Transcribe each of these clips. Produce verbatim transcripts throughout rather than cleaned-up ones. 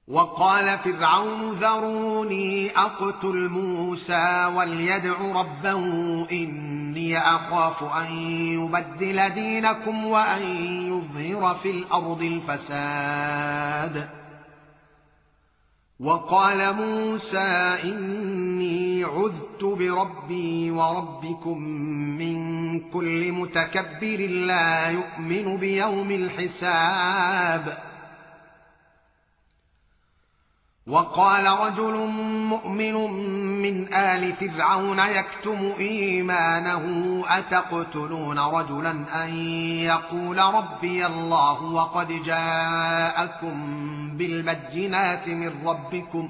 وقال فرعون ذروني أقتل موسى وليدع ربه إني أخاف أن يبدل دينكم وأن يظهر في الأرض الفساد. وقال موسى إني عذت بربي وربكم من كل متكبر لا يؤمن بيوم الحساب. وقال رجل مؤمن من آل فرعون يكتم إيمانه أتقتلون رجلا أن يقول ربي الله وقد جاءكم بالبينات من ربكم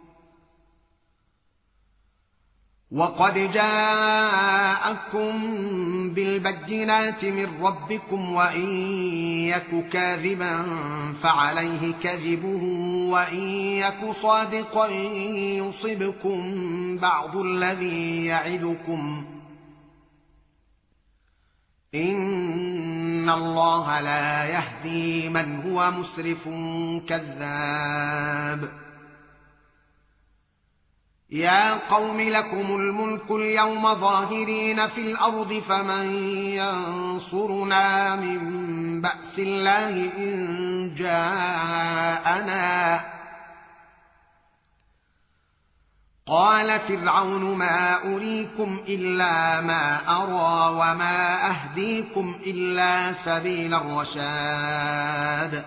وقد جاءكم بالبينات من ربكم وإن يك كاذبا فعليه كذبه وإن يك صادقا يصبكم بعض الذي يعدكم إن الله لا يهدي من هو مسرف كذاب. يا قوم لكم الملك اليوم ظاهرين في الأرض فمن ينصرنا من بأس الله إن جاءنا. قال فرعون ما أريكم إلا ما أرى وما أهديكم إلا سبيل الرشاد.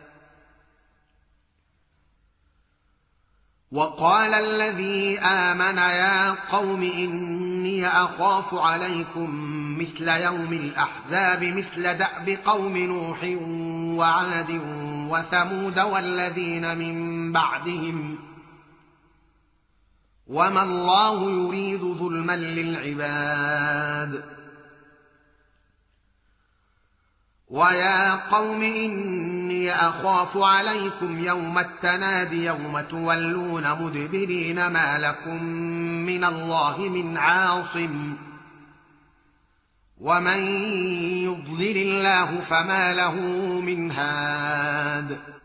وقال الذي آمن يا قوم إني أخاف عليكم مثل يوم الأحزاب مثل دأب قوم نوح وعاد وثمود والذين من بعدهم وما الله يريد ظلما للعباد. ويا قوم إني أخاف عليكم يوم التناد يوم تولون مدبرين ما لكم من الله من عاصم ومن يضلل الله فما له من هاد.